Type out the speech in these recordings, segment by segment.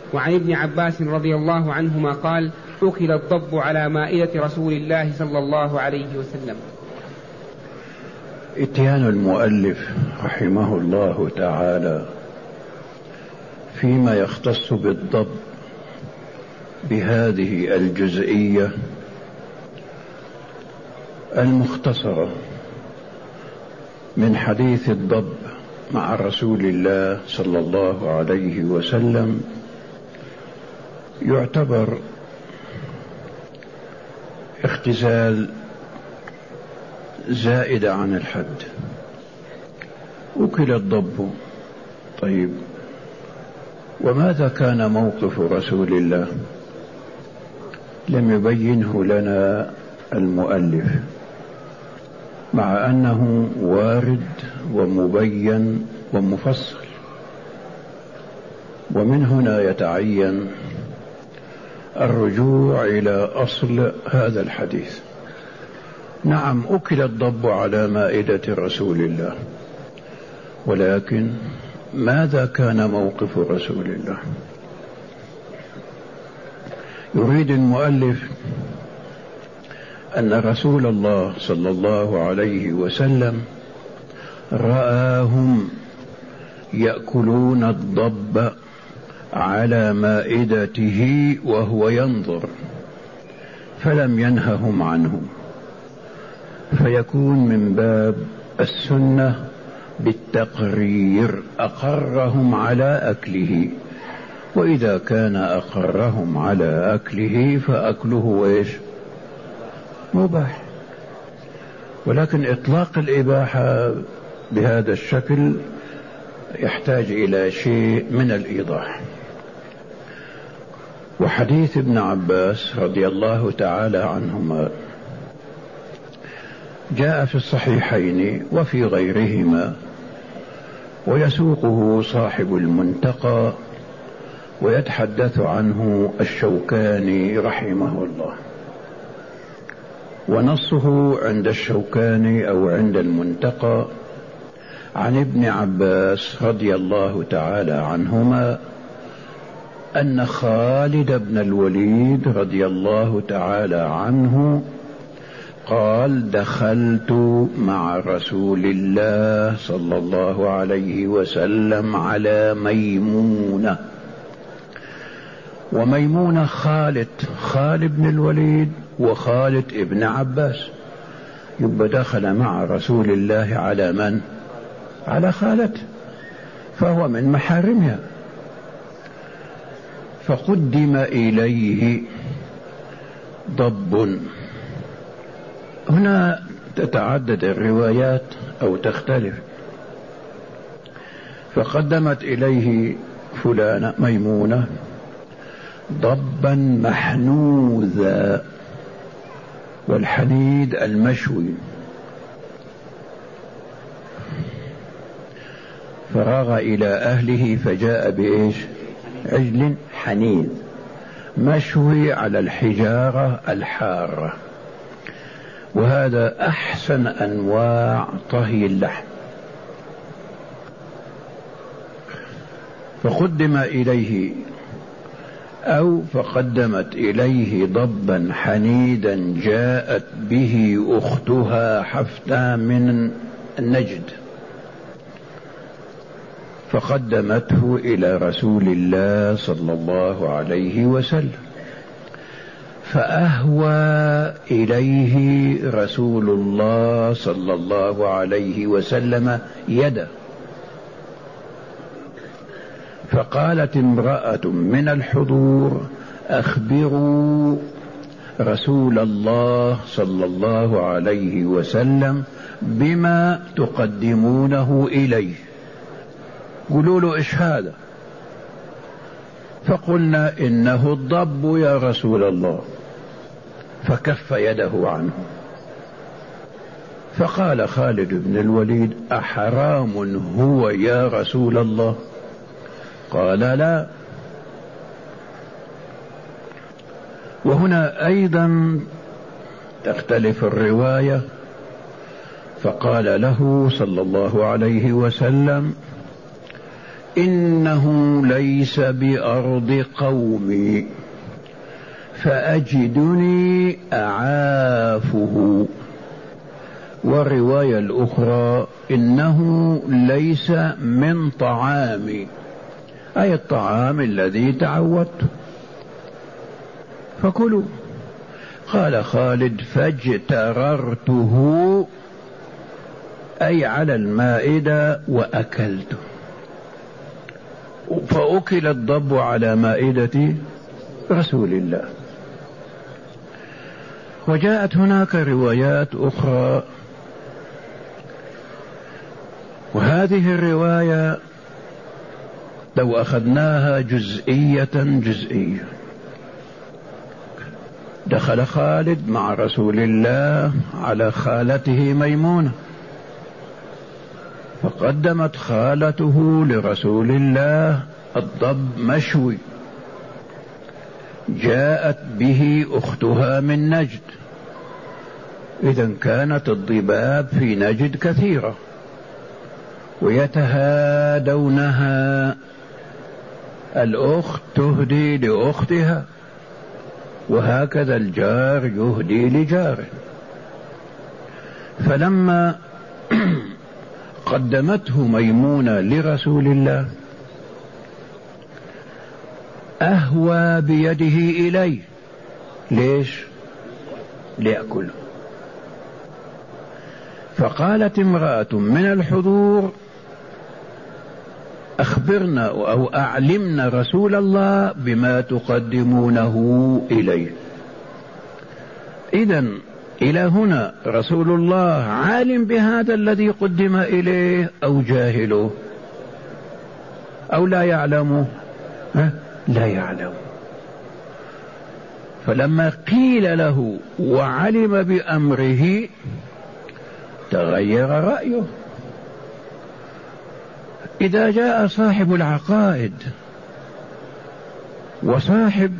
وعن ابن عباس رضي الله عنهما قال: أكل الضب على مائدة رسول الله صلى الله عليه وسلم. اتيان المؤلف رحمه الله تعالى فيما يختص بالضب بهذه الجزئية المختصرة من حديث الضب مع رسول الله صلى الله عليه وسلم يعتبر اختزال زائد عن الحد. أكل الضب. طيب، وماذا كان موقف رسول الله؟ لم يبينه لنا المؤلف، مع أنه وارد ومبين ومفصل، ومن هنا يتعين الرجوع إلى أصل هذا الحديث. نعم، أكل الضب على مائدة رسول الله، ولكن ماذا كان موقف رسول الله؟ يريد المؤلف أن رسول الله صلى الله عليه وسلم رآهم يأكلون الضب على مائدته وهو ينظر، فلم ينههم عنه، فيكون من باب السنة بالتقرير، أقرهم على أكله، وإذا كان أقرهم على أكله فأكله إيش؟ مباح. ولكن إطلاق الإباحة بهذا الشكل يحتاج إلى شيء من الإيضاح. وحديث ابن عباس رضي الله تعالى عنهما جاء في الصحيحين وفي غيرهما، ويسوقه صاحب المنتقى ويتحدث عنه الشوكاني رحمه الله، ونصه عند الشوكاني أو عند المنتقى عن ابن عباس رضي الله تعالى عنهما أن خالد بن الوليد رضي الله تعالى عنه قال: دخلت مع رسول الله صلى الله عليه وسلم على ميمونة، وميمونة خالد بن الوليد وخالد ابن عباس، يبقى دخل مع رسول الله على من؟ على خالته، فهو من محارمها. فقدم إليه ضب. هنا تتعدد الروايات أو تختلف. فقدمت إليه فلانة ميمونة ضبا محنوذا، والحنيذ المشوي، فرغ إلى أهله فجاء بإيش؟ عجل حنيذ مشوي على الحجارة الحارة، وهذا أحسن أنواع طهي اللحم. فقدم إليه أو فقدمت إليه ضبا حنيدا جاءت به أختها حفتى من النجد، فقدمته إلى رسول الله صلى الله عليه وسلم، فأهوى إليه رسول الله صلى الله عليه وسلم يده، فقالت امرأة من الحضور: أخبروا رسول الله صلى الله عليه وسلم بما تقدمونه إليه، قولوا له إيش هذا؟ فقلنا: إنه الضب يا رسول الله، فكف يده عنه. فقال خالد بن الوليد: أحرام هو يا رسول الله؟ قال: لا. وهنا أيضا تختلف الرواية، فقال له صلى الله عليه وسلم: إنه ليس بأرض قومي فأجدني أعافه. والرواية الأخرى إنه ليس من طعامي، أي الطعام الذي تعودت، فكلوا. قال خالد فاجتررته، أي على المائدة وأكلته، فأكل الضب على مائدة رسول الله. وجاءت هناك روايات أخرى، وهذه الرواية لو أخذناها جزئية، دخل خالد مع رسول الله على خالته ميمونة، فقدمت خالته لرسول الله الضب مشوي، جاءت به أختها من نجد، إذن كانت الضباب في نجد كثيرة ويتهادونها، الأخت تهدي لأختها، وهكذا الجار يهدي لجاره. فلما قدمته ميمونة لرسول الله أهوى بيده إليه، ليش؟ ليأكله. فقالت امرأة من الحضور أخبرنا أو أعلمنا رسول الله بما تقدمونه إليه. إذن إلى هنا رسول الله عالم بهذا الذي قدم إليه أو جاهله أو لا يعلمه؟ لا يعلم. فلما قيل له وعلم بأمره تغير رأيه. إذا جاء صاحب العقائد وصاحب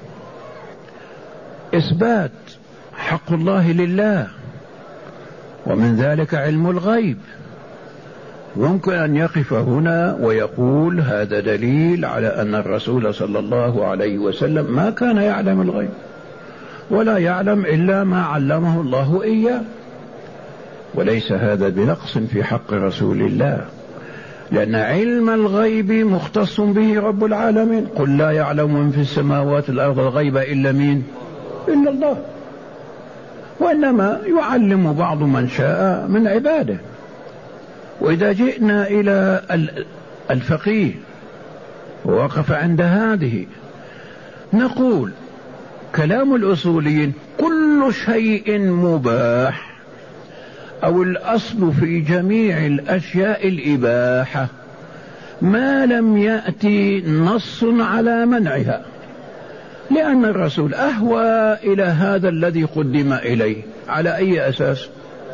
إثبات حق الله لله، ومن ذلك علم الغيب، ممكن أن يقف هنا ويقول هذا دليل على أن الرسول صلى الله عليه وسلم ما كان يعلم الغيب، ولا يعلم إلا ما علمه الله إياه، وليس هذا بنقص في حق رسول الله، لأن علم الغيب مختص به رب العالمين. قل لا يعلم من في السماوات والأرض الغيب إلا مين؟ إلا الله. وإنما يعلم بعض من شاء من عباده. وإذا جئنا إلى الفقيه ووقف عند هذه، نقول كلام الأصوليين كل شيء مباح، أو الأصل في جميع الأشياء الإباحة ما لم يأتي نص على منعها، لأن الرسول أهوى إلى هذا الذي قدم إليه على أي أساس؟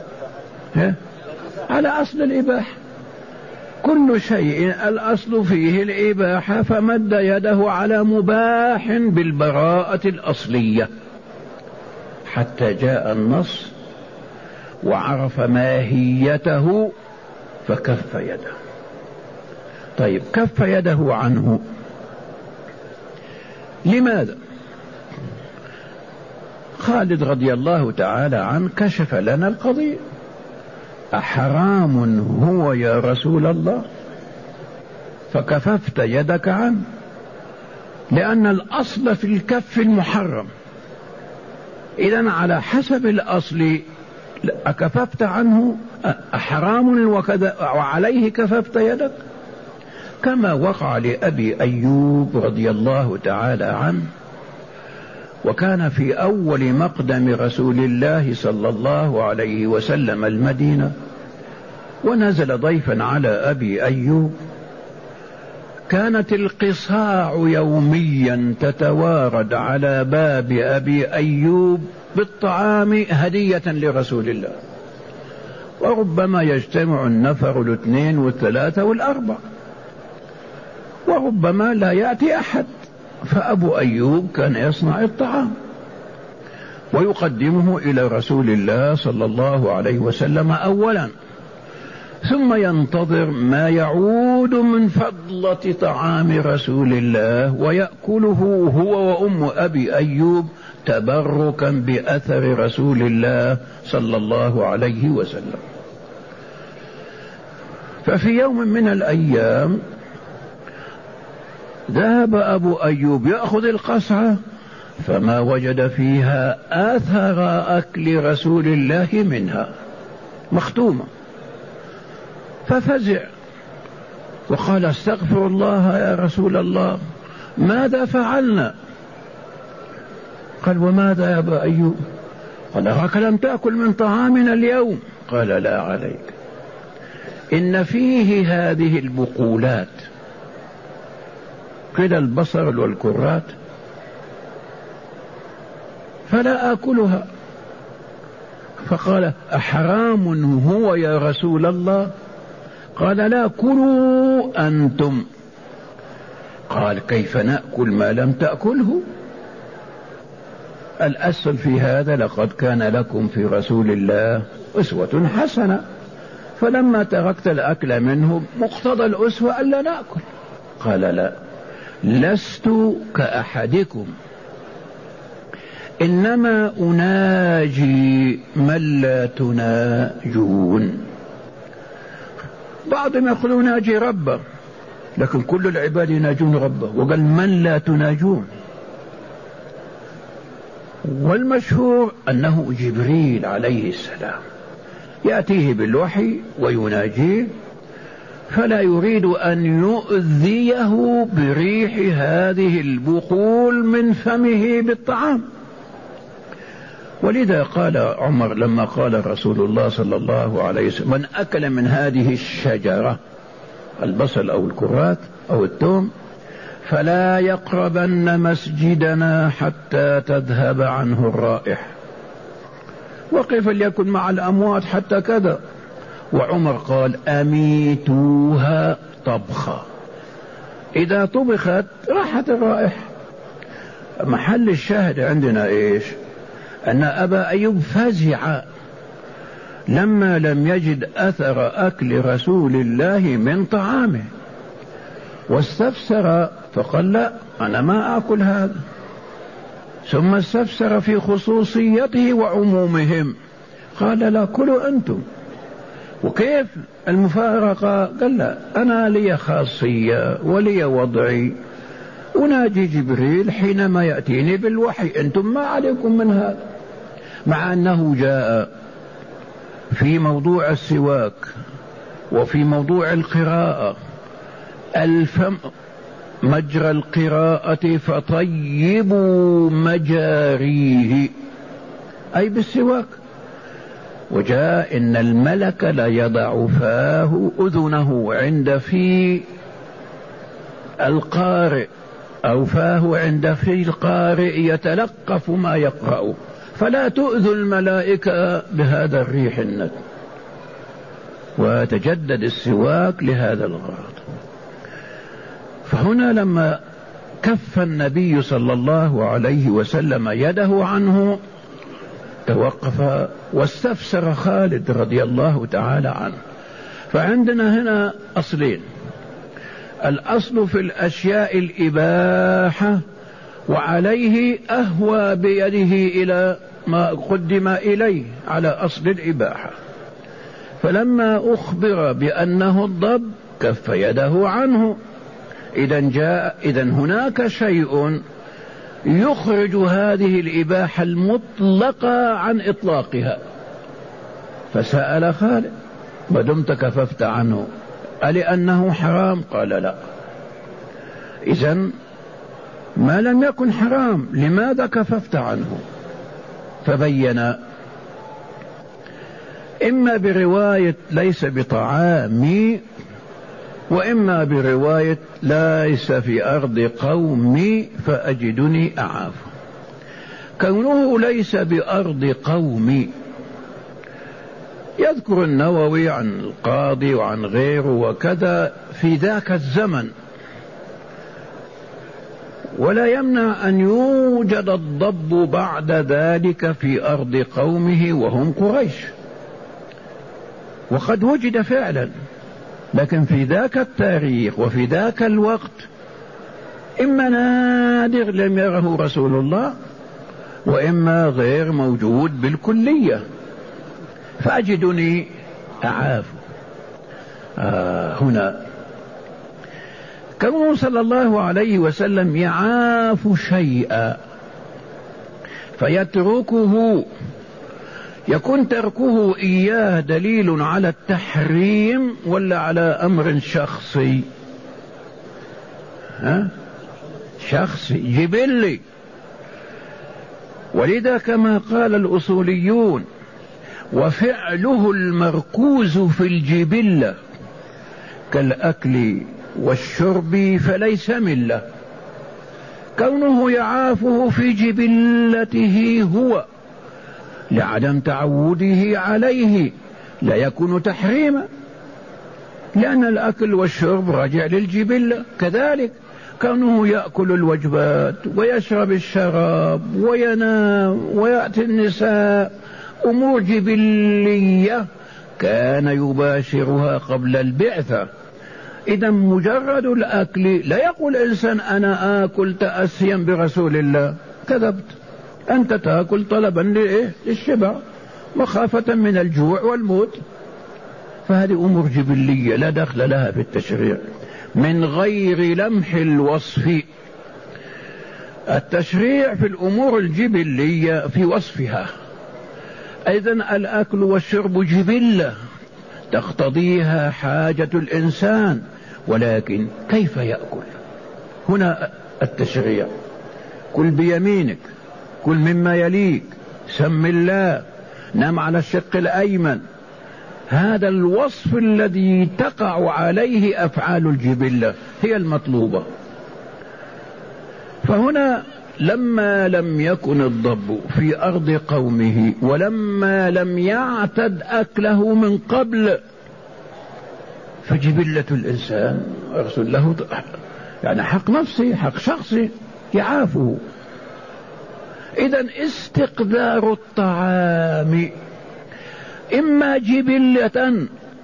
على أصل الإباحة. كل شيء الأصل فيه الإباحة، فمد يده على مباح بالبراءة الأصلية حتى جاء النص وعرف ماهيته فكف يده. طيب كف يده عنه لماذا؟ خالد رضي الله تعالى عنه كشف لنا القضية. أحرام هو يا رسول الله فكففت يدك عنه؟ لأن الأصل في الكف المحرم، إذن على حسب الأصل أكففت عنه أحرام وكذا وعليه كففت يدك، كما وقع لأبي أيوب رضي الله تعالى عنه، وكان في أول مقدم رسول الله صلى الله عليه وسلم المدينة، ونزل ضيفا على أبي أيوب، كانت القصاع يوميا تتوارد على باب أبي أيوب بالطعام هدية لرسول الله، وربما يجتمع النفر الاثنين والثلاثة والأربع، وربما لا يأتي أحد، فأبو أيوب كان يصنع الطعام ويقدمه إلى رسول الله صلى الله عليه وسلم أولا، ثم ينتظر ما يعود من فضلة طعام رسول الله ويأكله هو وأم أبي أيوب تبركا بأثر رسول الله صلى الله عليه وسلم. ففي يوم من الأيام ذهب أبو أيوب يأخذ القصعة فما وجد فيها أثر أكل رسول الله منها، مختومة، ففزع وقال استغفر الله يا رسول الله، ماذا فعلنا؟ قال وماذا يا أبا أيوب؟ قال أراك لم تأكل من طعامنا اليوم. قال لا عليك، إن فيه هذه البقولات كده، البصر والكرات، فلا آكلها. فقال أحرام هو يا رسول الله؟ قال لا، كلوا أنتم. قال كيف نأكل ما لم تأكله؟ الأصل في هذا لقد كان لكم في رسول الله أسوة حسنة، فلما تركت الأكل منه مقتضى الأسوة ألا نأكل. قال لا، لست كأحدكم، إنما أناجي من لا تناجون. بعضهم يقول ناجي ربه، لكن كل العباد يناجون ربه، وقال من لا تناجون. والمشهور أنه جبريل عليه السلام يأتيه بالوحي ويناجيه، فلا يريد أن يؤذيه بريح هذه البقول من فمه بالطعام. ولذا قال عمر لما قال رسول الله صلى الله عليه وسلم من أكل من هذه الشجرة، البصل أو الكرات أو الثوم، فلا يقربن مسجدنا حتى تذهب عنه الرائحة. وكيف ليكن مع الأموات حتى كذا. وعمر قال أميتوها طبخة، إذا طبخت راحت الرائحة. محل الشاهد عندنا إيش؟ أن أبا أيوب فزع لما لم يجد أثر أكل رسول الله من طعامه، واستفسر فقال لا، أنا ما أكل هذا. ثم استفسر في خصوصيته وعمومهم، قال لا، كلوا أنتم. وكيف المفارقة؟ قال لا، أنا لي خاصية ولي وضعي، أناجي جبريل حينما يأتيني بالوحي، أنتم ما عليكم من هذا. مع أنه جاء في موضوع السواك وفي موضوع القراءة الفم مجرى القراءة فطيبوا مجاريه، أي بالسواك. وجاء إن الملك لا يضع فاه أذنه عند في القارئ أو فاه عند في القارئ يتلقف ما يقرأ، فلا تؤذوا الملائكة بهذا الريح النتن. وتجدد السواك لهذا الغرض. فهنا لما كف النبي صلى الله عليه وسلم يده عنه توقف واستفسر خالد رضي الله تعالى عنه. فعندنا هنا أصلين: الأصل في الأشياء الإباحة، وعليه أهوى بيده إلى ما قدم إليه على أصل الإباحة. فلما أخبر بأنه الضب كف يده عنه. إذا هناك شيء يخرج هذه الإباحة المطلقة عن إطلاقها. فسأل خالد: ما دمت كففت عنه ألأنه حرام؟ قال لا. إذن ما لم يكن حرام لماذا كففت عنه؟ فبين إما برواية ليس بطعامي، وإما برواية ليس في أرض قومي فأجدني أعاف. كونه ليس بأرض قومي يذكر النووي عن القاضي وعن غيره وكذا في ذاك الزمن، ولا يمنع أن يوجد الضب بعد ذلك في أرض قومه وهم قريش. وقد وجد فعلا، لكن في ذاك التاريخ وفي ذاك الوقت إما نادر لم يره رسول الله، وإما غير موجود بالكلية، فأجدني أعاف. هنا كونه صلى الله عليه وسلم يعاف شيئا فيتركه، يكون تركه إياه دليل على التحريم ولا على أمر شخصي؟ شخصي جبلي. ولذا كما قال الأصوليون: وفعله المركوز في الجبلة كالأكل والشرب فليس ملة. كونه يعافه في جبلته هو لعدم تعوده عليه لا يكون تحريما، لأن الأكل والشرب راجع للجبلة. كذلك كونه يأكل الوجبات ويشرب الشراب وينام ويأتي النساء أمور جبلية كان يباشرها قبل البعثة. إذا مجرد الأكل لا يقول إنسان أنا آكل تأسيا برسول الله، كذبت. أنت تأكل طلبا للشبع مخافة من الجوع والموت، فهذه أمور جبلية لا دخل لها في التشريع من غير لمح الوصف. التشريع في الأمور الجبلية في وصفها. أيضا الأكل والشرب جبلة تقتضيها حاجة الإنسان، ولكن كيف يأكل؟ هنا التشريع: كل بيمينك، كل مما يليك، سم الله، نم على الشق الأيمن. هذا الوصف الذي تقع عليه أفعال الجبلة هي المطلوبة. فهنا لما لم يكن الضب في أرض قومه ولما لم يعتد أكله من قبل، فجبلة الإنسان أرسل له يعني حق نفسي، حق شخصي يعافه. إذن استقدار الطعام إما جبلة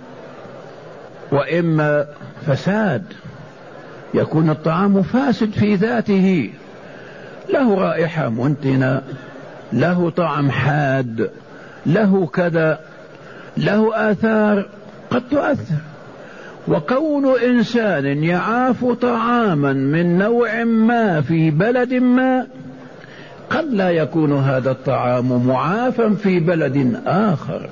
وإما فساد، يكون الطعام فاسد في ذاته، له رائحة منتنة، له طعم حاد، له كذا، له آثار قد تؤثر. وكون إنسان يعاف طعاما من نوع ما في بلد ما قد لا يكون هذا الطعام معافا في بلد آخر.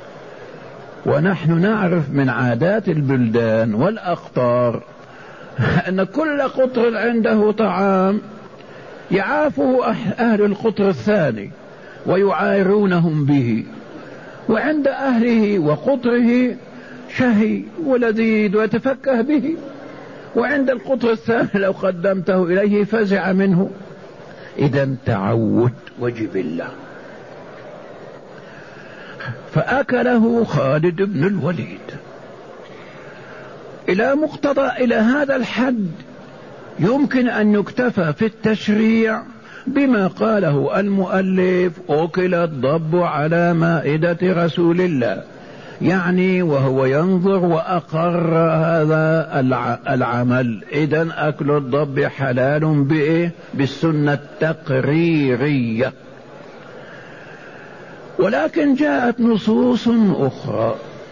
ونحن نعرف من عادات البلدان والأقطار أن كل قطر عنده طعام يعافه أهل القطر الثاني ويعايرونهم به، وعند أهله وقطره شهي ولذيذ ويتفكه به، وعند القطر الثاني لو قدمته إليه فزع منه. إذن تعود وجبلة. فأكله خالد بن الوليد إلى مقتضى، إلى هذا الحد يمكن أن يكتفى في التشريع بما قاله المؤلف: أكل الضب على مائدة رسول الله، يعني وهو ينظر وأقر هذا العمل. إذن أكل الضب حلال بإيه؟ بالسنة التقريرية. ولكن جاءت نصوص أخرى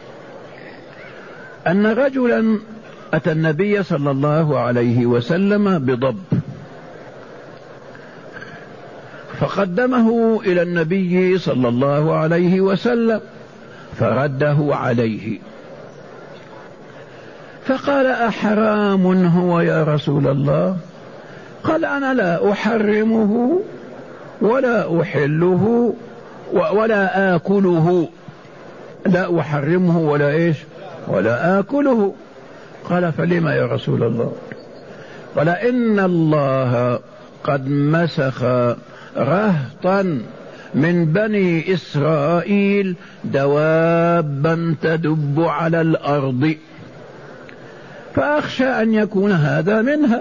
أن رجلا أتى النبي صلى الله عليه وسلم بضب، فقدمه إلى النبي صلى الله عليه وسلم فرده عليه، فقال: أحرام هو يا رسول الله؟ قال: أنا لا أحرمه ولا أحله ولا آكله. لا أحرمه ولا إيش؟ ولا آكله. قال: فلما يا رسول الله؟ قال: إن الله قد مسخ رهطا من بني إسرائيل دوابا تدب على الأرض، فأخشى أن يكون هذا منها.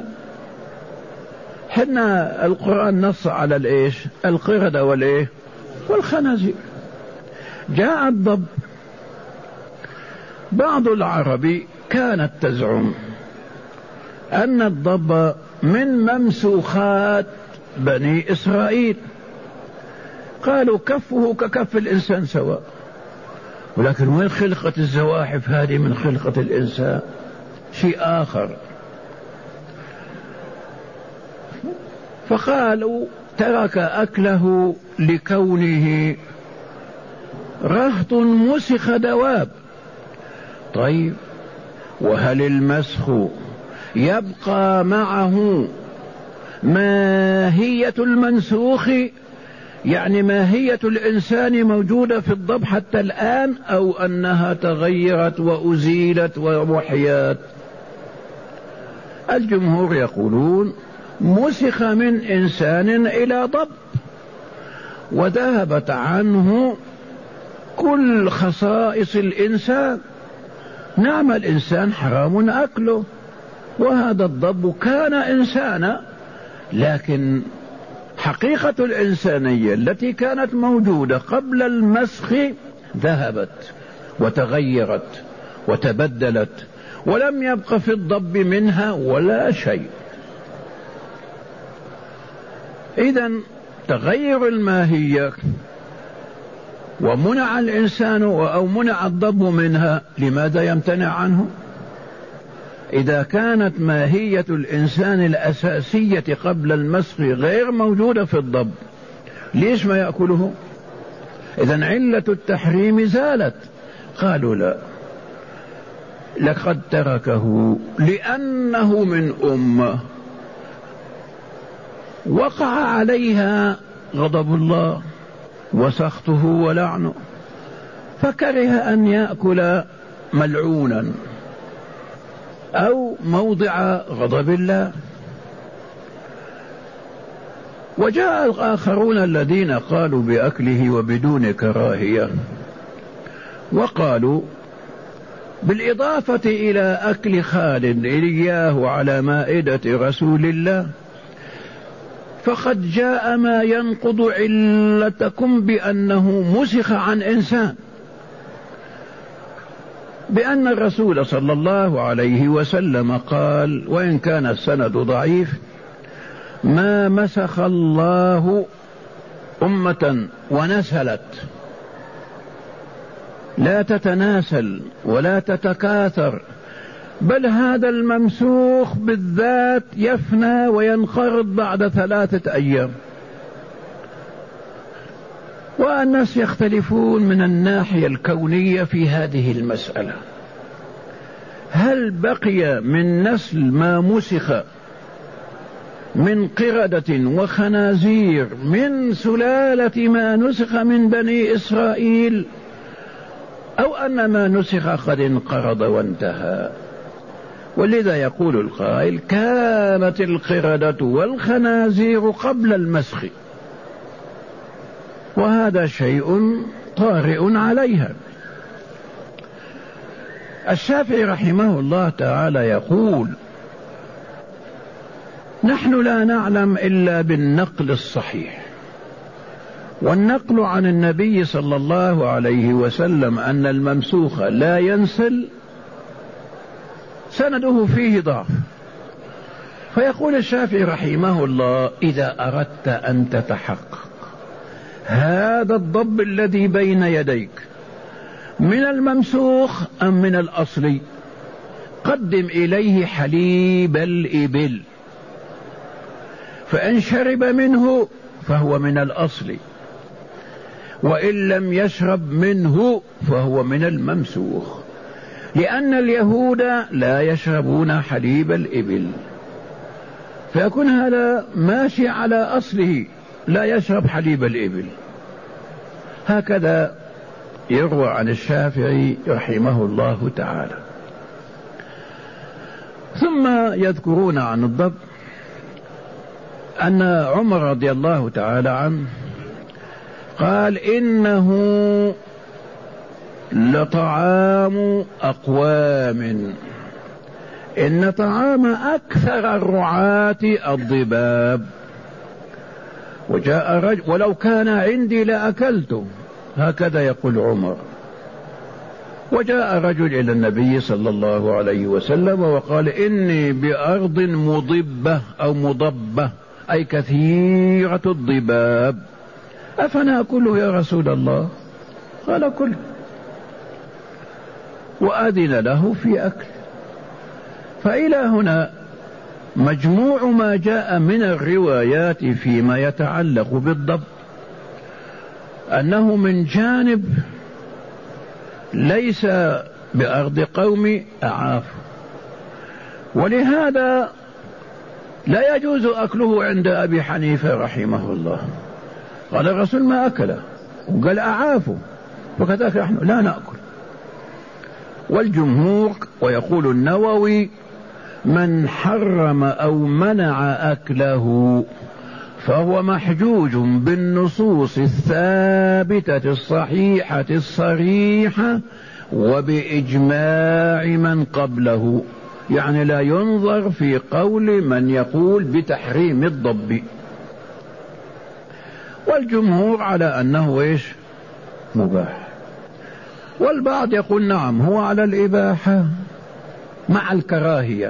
حنا القرآن نص على الإيش؟ القردة والإيه؟ والخنازير. جاء الضب بعض العرب كانت تزعم أن الضب من ممسوخات بني إسرائيل، قالوا كفه ككف الإنسان سواء، ولكن وين خلقة الزواحف هذه من خلقة الإنسان؟ شيء آخر. فقالوا ترك أكله لكونه رهط مسخ دواب. طيب وهل المسخ يبقى معه ماهية المنسوخ؟ يعني ماهية الإنسان موجودة في الضب حتى الآن، أو أنها تغيرت وأزيلت ومحيات؟ الجمهور يقولون مسخ من إنسان إلى ضب وذهبت عنه كل خصائص الإنسان. نعم الإنسان حرام أكله، وهذا الضب كان إنسانا، لكن حقيقة الإنسانية التي كانت موجودة قبل المسخ ذهبت وتغيرت وتبدلت، ولم يبق في الضب منها ولا شيء. إذن تغير الماهية ومنع الإنسان أو منع الضب منها، لماذا يمتنع عنه؟ إذا كانت ماهية الإنسان الأساسية قبل المسخ غير موجودة في الضب، ليش ما يأكله؟ إذن علة التحريم زالت. قالوا لا، لقد تركه لأنه من أمة وقع عليها غضب الله وسخطه ولعنه، فكره أن يأكل ملعونا أو موضع غضب الله. وجاء الآخرون الذين قالوا بأكله وبدون كراهية، وقالوا بالإضافة إلى أكل خالد إياه على مائدة رسول الله، فقد جاء ما ينقض علتكم بأنه مسخ عن إنسان، بأن الرسول صلى الله عليه وسلم قال، وإن كان السند ضعيف: ما مسخ الله أمة ونسلت، لا تتناسل ولا تتكاثر، بل هذا الممسوخ بالذات يفنى وينقرض بعد 3 أيام. والناس يختلفون من الناحية الكونية في هذه المسألة، هل بقي من نسل ما مسخ من قردة وخنازير من سلالة ما نسخ من بني إسرائيل، أو أن ما نسخ قد انقرض وانتهى؟ ولذا يقول القائل: كانت القردة والخنازير قبل المسخ، وهذا شيء طارئ عليها. الشافعي رحمه الله تعالى يقول: نحن لا نعلم إلا بالنقل الصحيح، والنقل عن النبي صلى الله عليه وسلم أن الممسوخ لا ينسل سنده فيه ضعف. فيقول الشافعي رحمه الله: إذا أردت أن تتحقق هذا الضب الذي بين يديك من الممسوخ أم من الأصل، قدم إليه حليب الإبل، فإن شرب منه فهو من الأصل، وإن لم يشرب منه فهو من الممسوخ، لأن اليهود لا يشربون حليب الإبل، فيكون هذا ماشي على أصله، لا يشرب حليب الإبل. هكذا يروى عن الشافعي رحمه الله تعالى. ثم يذكرون عن الضب أن عمر رضي الله تعالى عنه قال: إنه لطعام أقوام، إن طعام أكثر الرعاة الضباب. وجاء رجل: ولو كان عندي لأكلته. هكذا يقول عمر. وجاء رجل إلى النبي صلى الله عليه وسلم وقال: إني بأرض مضبة أو مضبة، أي كثيرة الضباب، أفنأكله يا رسول الله؟ قال: كل. وأذن له في أكل. فإلى هنا مجموع ما جاء من الروايات فيما يتعلق بالضب أنه من جانب ليس بأرض قوم أعافوا، ولهذا لا يجوز أكله عند أبي حنيفة رحمه الله. قال الرسول: ما أكله، وقال أعافوا، وكذلك نحن لا نأكل. والجمهور ويقول النووي: من حرم أو منع أكله فهو محجوج بالنصوص الثابتة الصحيحة الصريحة وبإجماع من قبله، يعني لا ينظر في قول من يقول بتحريم الضب. والجمهور على أنه إيش؟ مباح. والبعض يقول نعم هو على الإباحة مع الكراهية،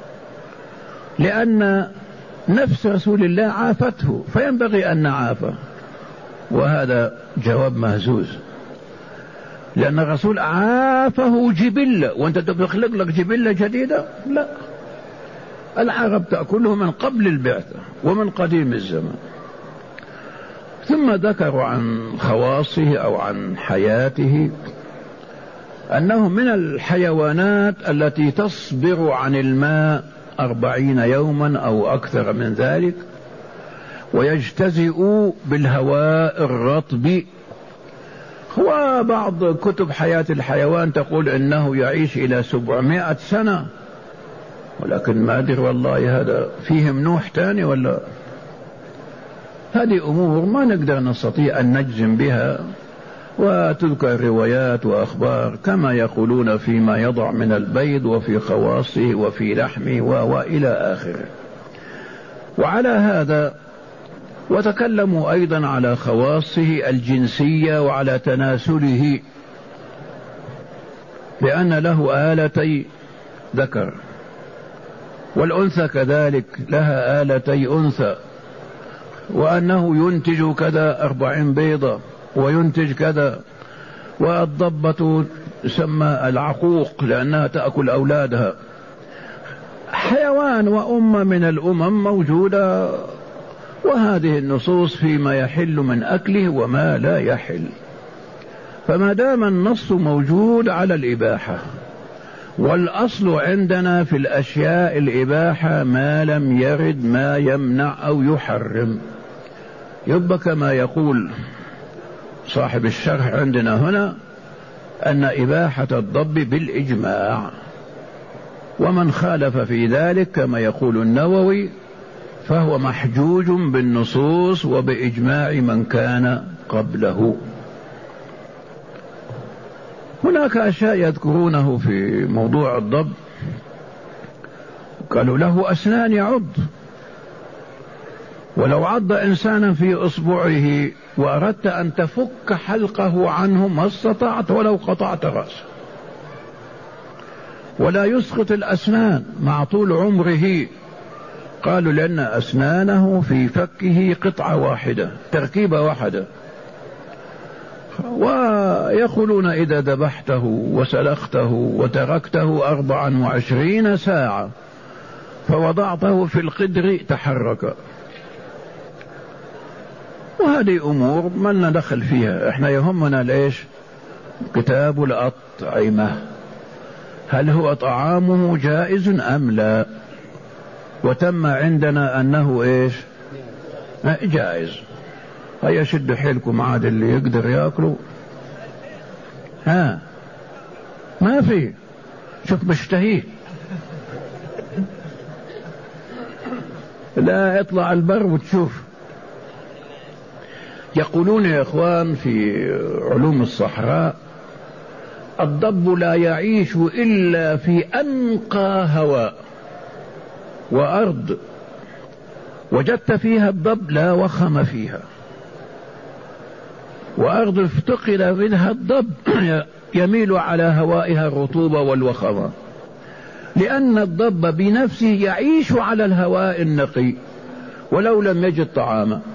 لأن نفس رسول الله عافته فينبغي أن نعافه، وهذا جواب مهزوز، لأن الرسول عافه جبلة، وأنت تخلق لك جبلة جديدة؟ لا، العرب تأكله من قبل البعثة ومن قديم الزمان. ثم ذكروا عن خواصه أو عن حياته أنه من الحيوانات التي تصبر عن الماء 40 يوما أو أكثر من ذلك، ويجتزئ بالهواء الرطب. وبعض كتب حياة الحيوان تقول إنه يعيش إلى 700 سنة، ولكن ما أدري والله هذا فيهم نوح تاني ولا. هذه أمور ما نقدر نستطيع أن نجزم بها، وتذكر روايات وأخبار كما يقولون فيما يضع من البيض وفي خواصه وفي لحمه وإلى آخره. وعلى هذا وتكلموا أيضا على خواصه الجنسية وعلى تناسله، لأن له آلتي ذكر، والأنثى كذلك لها آلتي أنثى، وأنه ينتج كذا 40 بيضة وينتج كذا. والضبة تسمى العقوق لأنها تأكل أولادها. حيوان وأمة من الأمم موجودة، وهذه النصوص فيما يحل من أكله وما لا يحل. فما دام النص موجود على الإباحة، والأصل عندنا في الأشياء الإباحة ما لم يرد ما يمنع أو يحرم، يبقى كما يقول صاحب الشرح عندنا هنا أن إباحة الضب بالإجماع، ومن خالف في ذلك كما يقول النووي فهو محجوج بالنصوص وبإجماع من كان قبله. هناك أشياء يذكرونه في موضوع الضب، قالوا له أسنان يعض، ولو عض إنسانا في إصبعه وأردت أن تفك حلقه عنه ما استطعت ولو قطعت رأسه. ولا يسقط الأسنان مع طول عمره، قالوا لأن أسنانه في فكه قطعة واحدة، تركيبة واحدة. ويقولون إذا ذبحته وسلخته وتركته 24 ساعة فوضعته في القدر تحرك. وهذه أمور ما لنا دخل فيها، احنا يهمنا ليش؟ كتاب الأطعمة، هل هو طعامه جائز أم لا؟ وتم عندنا أنه إيش؟ جائز. هيا شدوا حيلكم عاد اللي يقدر يأكله. ها ما في، شوف مشتهيه، لا اطلع البر وتشوف. يقولون يا إخوان في علوم الصحراء الضب لا يعيش إلا في أنقى هواء وأرض وجدت فيها الضب لا وخم فيها، وأرض افتقد منها الضب يميل على هوائها الرطوبة والوخامة، لأن الضب بنفسه يعيش على الهواء النقي ولو لم يجد طعاما.